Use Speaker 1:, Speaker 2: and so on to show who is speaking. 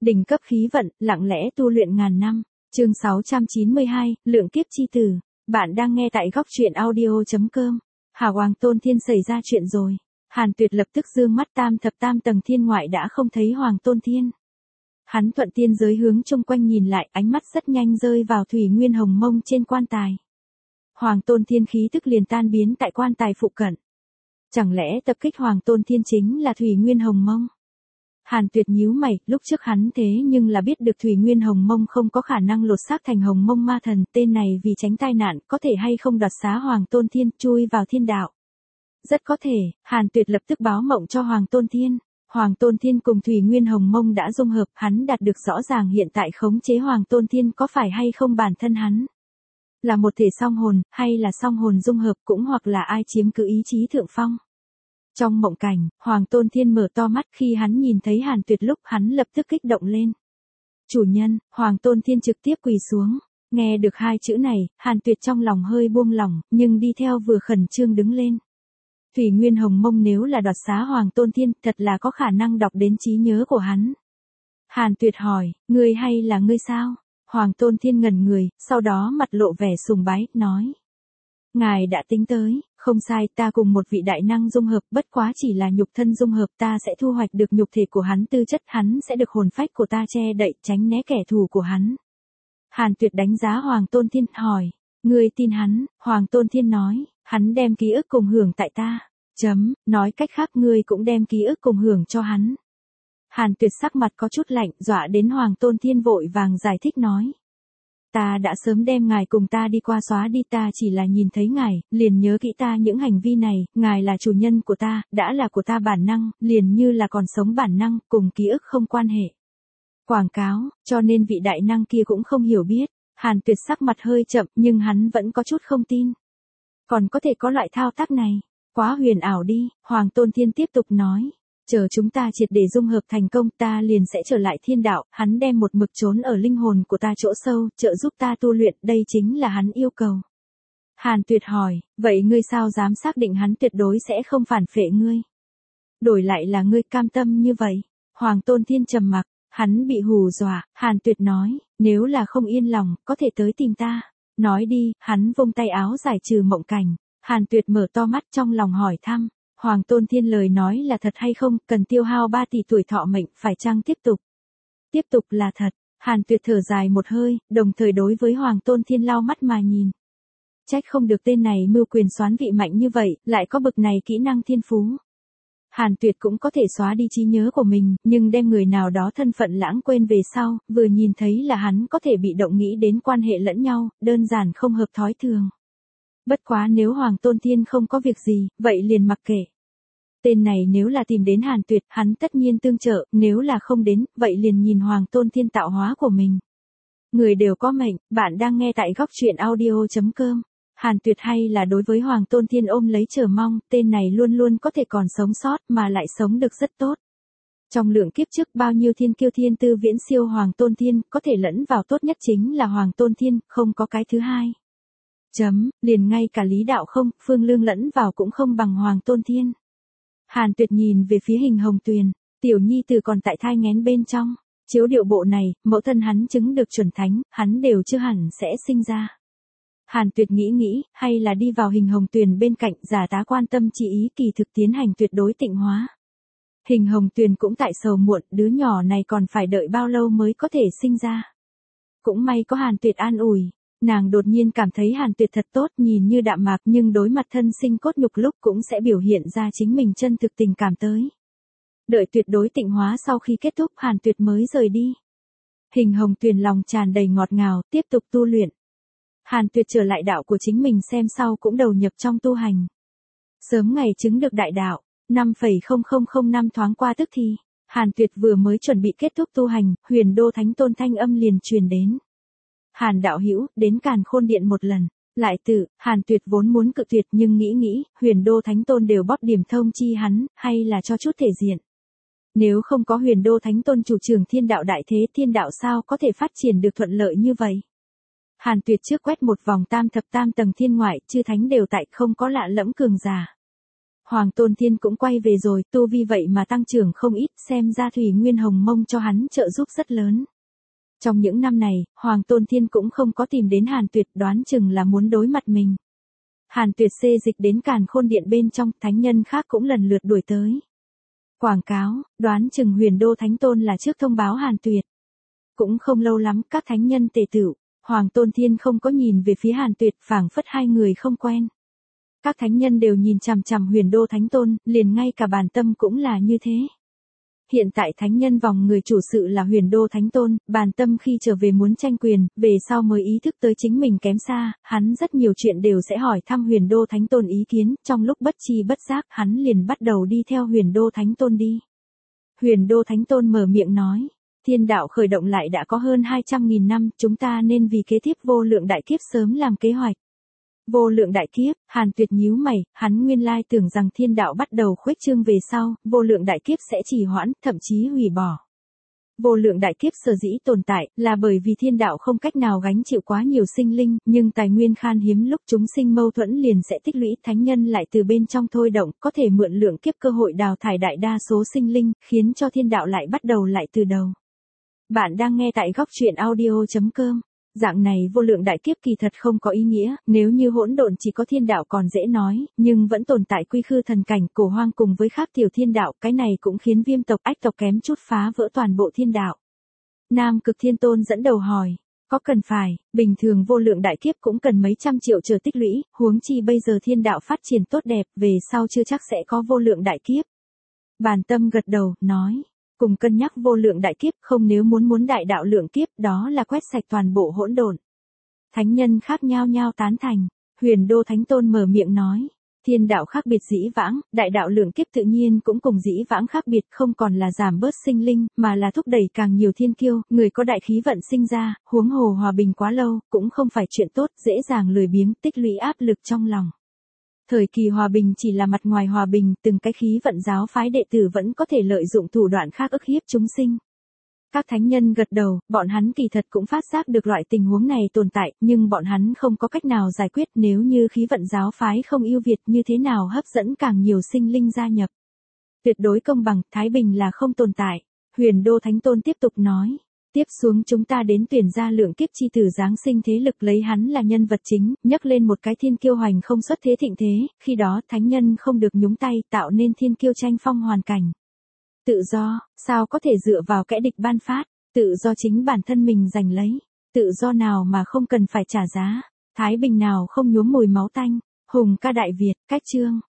Speaker 1: Đỉnh cấp khí vận, lặng lẽ tu luyện ngàn năm. Chương 692, lượng kiếp chi tử. Bạn đang nghe tại góc truyện audio.com. Hà Hoàng Tôn Thiên xảy ra chuyện rồi. Hàn Tuyệt lập tức dương mắt tam thập tam tầng thiên ngoại đã không thấy Hoàng Tôn Thiên. Hắn thuận tiên giới hướng chung quanh nhìn lại, ánh mắt rất nhanh rơi vào thủy nguyên hồng mông trên quan tài. Hoàng Tôn Thiên khí tức liền tan biến tại quan tài phụ cận. Chẳng lẽ tập kích Hoàng Tôn Thiên chính là thủy nguyên hồng mông? Hàn Tuyệt nhíu mày, lúc trước hắn thế nhưng là biết được thủy nguyên hồng mông không có khả năng lột xác thành hồng mông ma thần, tên này vì tránh tai nạn, có thể hay không đoạt xá Hoàng Tôn Thiên, chui vào thiên đạo. Rất có thể, Hàn Tuyệt lập tức báo mộng cho Hoàng Tôn Thiên. Hoàng Tôn Thiên cùng thủy nguyên hồng mông đã dung hợp, hắn đạt được rõ ràng hiện tại khống chế Hoàng Tôn Thiên có phải hay không bản thân hắn. Là một thể song hồn, hay là song hồn dung hợp, cũng hoặc là ai chiếm cứ ý chí thượng phong. Trong mộng cảnh, Hoàng Tôn Thiên mở to mắt khi hắn nhìn thấy Hàn Tuyệt lúc hắn lập tức kích động lên. Chủ nhân, Hoàng Tôn Thiên trực tiếp quỳ xuống. Nghe được hai chữ này, Hàn Tuyệt trong lòng hơi buông lỏng, nhưng đi theo vừa khẩn trương đứng lên. Thủy Nguyên Hồng Mông nếu là đoạt xá Hoàng Tôn Thiên, thật là có khả năng đọc đến trí nhớ của hắn. Hàn Tuyệt hỏi, ngươi hay là ngươi sao? Hoàng Tôn Thiên ngẩn người, sau đó mặt lộ vẻ sùng bái, nói. Ngài đã tính tới, không sai, ta cùng một vị đại năng dung hợp, bất quá chỉ là nhục thân dung hợp, ta sẽ thu hoạch được nhục thể của hắn tư chất, hắn sẽ được hồn phách của ta che đậy, tránh né kẻ thù của hắn. Hàn Tuyệt đánh giá Hoàng Tôn Thiên, hỏi, ngươi tin hắn? Hoàng Tôn Thiên nói, hắn đem ký ức cùng hưởng tại ta. Nói cách khác ngươi cũng đem ký ức cùng hưởng cho hắn. Hàn Tuyệt sắc mặt có chút lạnh, dọa đến Hoàng Tôn Thiên vội vàng giải thích nói. Ta đã sớm đem ngài cùng ta đi qua xóa đi, ta chỉ là nhìn thấy ngài, liền nhớ kỹ ta những hành vi này, ngài là chủ nhân của ta, đã là của ta bản năng, liền như là còn sống bản năng, cùng ký ức không quan hệ. Quảng cáo, cho nên vị đại năng kia cũng không hiểu biết. Hàn Tuyệt sắc mặt hơi chậm nhưng hắn vẫn có chút không tin. Còn có thể có loại thao tác này, quá huyền ảo đi, Hoàng Tôn Thiên tiếp tục nói. Chờ chúng ta triệt để dung hợp thành công, ta liền sẽ trở lại thiên đạo, hắn đem một mực trốn ở linh hồn của ta chỗ sâu, trợ giúp ta tu luyện, đây chính là hắn yêu cầu. Hàn Tuyệt hỏi, vậy ngươi sao dám xác định hắn tuyệt đối sẽ không phản phệ ngươi? Đổi lại là ngươi cam tâm như vậy? Hoàng Tôn Thiên trầm mặc, hắn bị hù dọa, Hàn Tuyệt nói, nếu là không yên lòng, có thể tới tìm ta. Nói đi, hắn vung tay áo giải trừ mộng cảnh. Hàn Tuyệt mở to mắt trong lòng hỏi thăm. Hoàng Tôn Thiên lời nói là thật hay không, cần tiêu hao 3 tỷ tuổi thọ mệnh, phải chăng tiếp tục? Tiếp tục là thật. Hàn Tuyệt thở dài một hơi, đồng thời đối với Hoàng Tôn Thiên lau mắt mà nhìn. Trách không được tên này mưu quyền soán vị mạnh như vậy, lại có bực này kỹ năng thiên phú. Hàn Tuyệt cũng có thể xóa đi trí nhớ của mình, nhưng đem người nào đó thân phận lãng quên về sau, vừa nhìn thấy là hắn có thể bị động nghĩ đến quan hệ lẫn nhau, đơn giản không hợp thói thường. Bất quá nếu Hoàng Tôn Thiên không có việc gì, vậy liền mặc kệ. Tên này nếu là tìm đến Hàn Tuyệt, hắn tất nhiên tương trợ, nếu là không đến, vậy liền nhìn Hoàng Tôn Thiên tạo hóa của mình. Người đều có mệnh, bạn đang nghe tại góc truyện audio.com. Hàn Tuyệt hay là đối với Hoàng Tôn Thiên ôm lấy chờ mong, tên này luôn luôn có thể còn sống sót mà lại sống được rất tốt. Trong lượng kiếp trước bao nhiêu thiên kiêu thiên tư viễn siêu Hoàng Tôn Thiên, có thể lẫn vào tốt nhất chính là Hoàng Tôn Thiên, không có cái thứ hai. Liền ngay cả Lý Đạo Không, Phương Lương lẫn vào cũng không bằng Hoàng Tôn Thiên. Hàn Tuyệt nhìn về phía Hình Hồng Tuyền, tiểu nhi tử còn tại thai nghén bên trong, chiếu điệu bộ này, mẫu thân hắn chứng được chuẩn thánh, hắn đều chưa hẳn sẽ sinh ra. Hàn Tuyệt nghĩ, hay là đi vào Hình Hồng Tuyền bên cạnh, giả tá quan tâm chỉ ý kỳ thực tiến hành tuyệt đối tịnh hóa. Hình Hồng Tuyền cũng tại sầu muộn, đứa nhỏ này còn phải đợi bao lâu mới có thể sinh ra. Cũng may có Hàn Tuyệt an ủi. Nàng đột nhiên cảm thấy Hàn Tuyệt thật tốt, nhìn như đạm mạc nhưng đối mặt thân sinh cốt nhục lúc cũng sẽ biểu hiện ra chính mình chân thực tình cảm tới. Đợi tuyệt đối tịnh hóa sau khi kết thúc, Hàn Tuyệt mới rời đi. Hình Hồng Tuyền lòng tràn đầy ngọt ngào, tiếp tục tu luyện. Hàn Tuyệt trở lại đạo của chính mình xem sau cũng đầu nhập trong tu hành. Sớm ngày chứng được đại đạo, 5,0005 thoáng qua tức thì, Hàn Tuyệt vừa mới chuẩn bị kết thúc tu hành, Huyền Đô Thánh Tôn thanh âm liền truyền đến. Hàn đạo hữu, đến Càn Khôn Điện một lần. Lại tự, Hàn Tuyệt vốn muốn cự tuyệt nhưng nghĩ, Huyền Đô Thánh Tôn đều bóp điểm thông chi hắn, hay là cho chút thể diện. Nếu không có Huyền Đô Thánh Tôn chủ trường thiên đạo đại thế, thiên đạo sao có thể phát triển được thuận lợi như vậy. Hàn Tuyệt trước quét một vòng tam thập tam tầng thiên ngoại, chư thánh đều tại, không có lạ lẫm cường giả. Hoàng Tôn Thiên cũng quay về rồi, tu vi vậy mà tăng trưởng không ít, xem ra Thủy Nguyên Hồng Mông cho hắn trợ giúp rất lớn. Trong những năm này, Hoàng Tôn Thiên cũng không có tìm đến Hàn Tuyệt, đoán chừng là muốn đối mặt mình. Hàn Tuyệt xê dịch đến Càn Khôn Điện bên trong, thánh nhân khác cũng lần lượt đuổi tới. Quảng cáo, đoán chừng Huyền Đô Thánh Tôn là trước thông báo Hàn Tuyệt. Cũng không lâu lắm, các thánh nhân tề tựu, Hoàng Tôn Thiên không có nhìn về phía Hàn Tuyệt, phảng phất hai người không quen. Các thánh nhân đều nhìn chằm chằm Huyền Đô Thánh Tôn, liền ngay cả Bàn Tâm cũng là như thế. Hiện tại thánh nhân vòng người chủ sự là Huyền Đô Thánh Tôn, Bàn Tâm khi trở về muốn tranh quyền, về sau mới ý thức tới chính mình kém xa, hắn rất nhiều chuyện đều sẽ hỏi thăm Huyền Đô Thánh Tôn ý kiến, trong lúc bất chi bất giác hắn liền bắt đầu đi theo Huyền Đô Thánh Tôn đi. Huyền Đô Thánh Tôn mở miệng nói, thiên đạo khởi động lại đã có hơn 200.000 năm, chúng ta nên vì kế tiếp vô lượng đại kiếp sớm làm kế hoạch. Vô lượng đại kiếp, Hàn Tuyệt nhíu mày, hắn nguyên lai tưởng rằng thiên đạo bắt đầu khuếch trương về sau, vô lượng đại kiếp sẽ trì hoãn, thậm chí hủy bỏ. Vô lượng đại kiếp sở dĩ tồn tại, là bởi vì thiên đạo không cách nào gánh chịu quá nhiều sinh linh, nhưng tài nguyên khan hiếm lúc chúng sinh mâu thuẫn liền sẽ tích lũy, thánh nhân lại từ bên trong thôi động, có thể mượn lượng kiếp cơ hội đào thải đại đa số sinh linh, khiến cho thiên đạo lại bắt đầu lại từ đầu. Bạn đang nghe tại góc truyện audio.com. Dạng này vô lượng đại kiếp kỳ thật không có ý nghĩa, nếu như hỗn độn chỉ có thiên đạo còn dễ nói, nhưng vẫn tồn tại quy khư thần cảnh, cổ hoang cùng với khác tiểu thiên đạo, cái này cũng khiến Viêm tộc, Ách tộc kém chút phá vỡ toàn bộ thiên đạo. Nam Cực Thiên Tôn dẫn đầu hỏi, có cần phải, bình thường vô lượng đại kiếp cũng cần mấy trăm triệu chờ tích lũy, huống chi bây giờ thiên đạo phát triển tốt đẹp, về sau chưa chắc sẽ có vô lượng đại kiếp. Bàn Tâm gật đầu, nói. Cùng cân nhắc vô lượng đại kiếp, không nếu muốn đại đạo lượng kiếp, đó là quét sạch toàn bộ hỗn độn. Thánh nhân khác nhao nhao tán thành, Huyền Đô Thánh Tôn mở miệng nói, thiên đạo khác biệt dĩ vãng, đại đạo lượng kiếp tự nhiên cũng cùng dĩ vãng khác biệt, không còn là giảm bớt sinh linh, mà là thúc đẩy càng nhiều thiên kiêu, người có đại khí vận sinh ra, huống hồ hòa bình quá lâu, cũng không phải chuyện tốt, dễ dàng lười biếng, tích lũy áp lực trong lòng. Thời kỳ hòa bình chỉ là mặt ngoài hòa bình, từng cái khí vận giáo phái đệ tử vẫn có thể lợi dụng thủ đoạn khác ức hiếp chúng sinh. Các thánh nhân gật đầu, bọn hắn kỳ thật cũng phát giác được loại tình huống này tồn tại, nhưng bọn hắn không có cách nào giải quyết, nếu như khí vận giáo phái không ưu việt, như thế nào hấp dẫn càng nhiều sinh linh gia nhập. Tuyệt đối công bằng, thái bình là không tồn tại. Huyền Đô Thánh Tôn tiếp tục nói. Tiếp xuống chúng ta đến tuyển ra lượng kiếp chi tử giáng sinh thế lực, lấy hắn là nhân vật chính, nhấc lên một cái thiên kiêu hoành không xuất thế thịnh thế, khi đó thánh nhân không được nhúng tay, tạo nên thiên kiêu tranh phong hoàn cảnh. Tự do, sao có thể dựa vào kẻ địch ban phát, tự do chính bản thân mình giành lấy, tự do nào mà không cần phải trả giá, thái bình nào không nhuốm mùi máu tanh. Hùng ca Đại Việt, cách chương.